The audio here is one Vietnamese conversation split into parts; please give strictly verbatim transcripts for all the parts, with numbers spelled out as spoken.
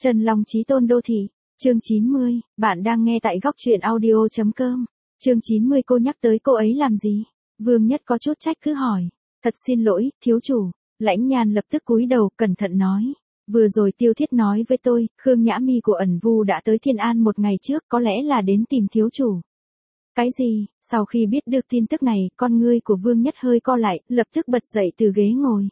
Trần Long Chí Tôn Đô Thị, chương chín mươi, bạn đang nghe tại góc truyện audio chấm com. Chương chín mươi cô nhắc tới cô ấy làm gì? Vương Nhất có chút trách cứ hỏi. Thật xin lỗi, thiếu chủ. Lãnh Nhan lập tức cúi đầu, cẩn thận nói. Vừa rồi Tiêu Thiết nói với tôi, Khương Nhã Mi của ẩn vu đã tới Thiên An một ngày trước, có lẽ là đến tìm thiếu chủ. Cái gì? Sau khi biết được tin tức này, con ngươi của Vương Nhất hơi co lại, lập tức bật dậy từ ghế ngồi.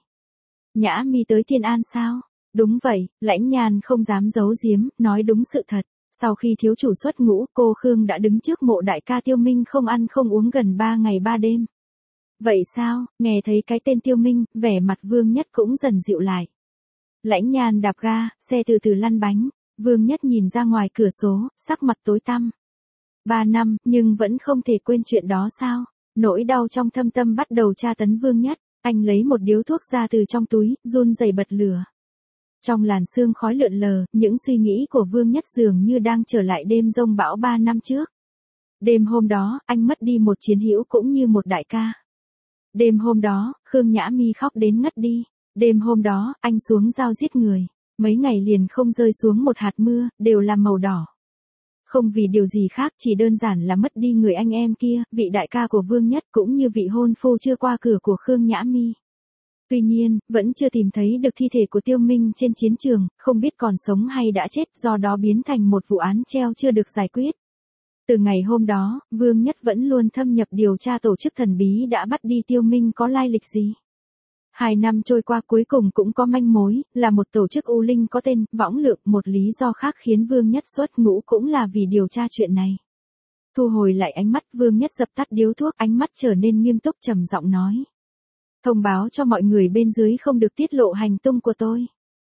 Nhã Mi tới Thiên An sao? Đúng vậy, Lãnh Nhan không dám giấu giếm, nói đúng sự thật. Sau khi thiếu chủ xuất ngũ, cô Khương đã đứng trước mộ đại ca Tiêu Minh không ăn không uống gần ba ngày ba đêm. Vậy sao? Nghe thấy cái tên Tiêu Minh, vẻ mặt Vương Nhất cũng dần dịu lại. Lãnh Nhan đạp ga, xe từ từ lăn bánh. Vương Nhất nhìn ra ngoài cửa sổ, sắc mặt tối tăm. Ba năm, nhưng vẫn không thể quên chuyện đó sao? Nỗi đau trong thâm tâm bắt đầu tra tấn Vương Nhất. Anh lấy một điếu thuốc ra từ trong túi, run rẩy bật lửa. Trong làn sương khói lượn lờ, những suy nghĩ của Vương Nhất dường như đang trở lại đêm giông bão ba năm trước. Đêm hôm đó, anh mất đi một chiến hữu cũng như một đại ca. Đêm hôm đó, Khương Nhã Mi khóc đến ngất đi. Đêm hôm đó, anh xuống dao giết người. Mấy ngày liền không rơi xuống một hạt mưa, đều là màu đỏ. Không vì điều gì khác, chỉ đơn giản là mất đi người anh em kia, vị đại ca của Vương Nhất cũng như vị hôn phu chưa qua cửa của Khương Nhã Mi. Tuy nhiên, vẫn chưa tìm thấy được thi thể của Tiêu Minh trên chiến trường, không biết còn sống hay đã chết, do đó biến thành một vụ án treo chưa được giải quyết. Từ ngày hôm đó, Vương Nhất vẫn luôn thâm nhập điều tra tổ chức thần bí đã bắt đi Tiêu Minh có lai lịch gì. Hai năm trôi qua cuối cùng cũng có manh mối, là một tổ chức U Linh có tên Võng Lượng. Một lý do khác khiến Vương Nhất xuất ngũ cũng là vì điều tra chuyện này. Thu hồi lại ánh mắt, Vương Nhất dập tắt điếu thuốc, ánh mắt trở nên nghiêm túc trầm giọng nói. Thông báo cho mọi người bên dưới không được tiết lộ hành tung của tôi.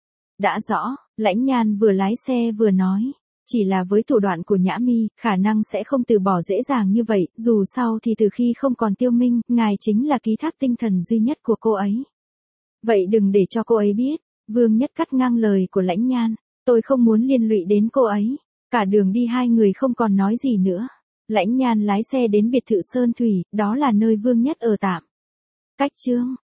Đã rõ, Lãnh Nhan vừa lái xe vừa nói. Chỉ là với thủ đoạn của Nhã Mi, khả năng sẽ không từ bỏ dễ dàng như vậy, dù sao thì từ khi không còn Tiêu Minh, ngài chính là ký thác tinh thần duy nhất của cô ấy. Vậy đừng để cho cô ấy biết. Vương Nhất cắt ngang lời của Lãnh Nhan. Tôi không muốn liên lụy đến cô ấy. Cả đường đi hai người không còn nói gì nữa. Lãnh Nhan lái xe đến biệt thự Sơn Thủy, đó là nơi Vương Nhất ở tạm. Cách chương,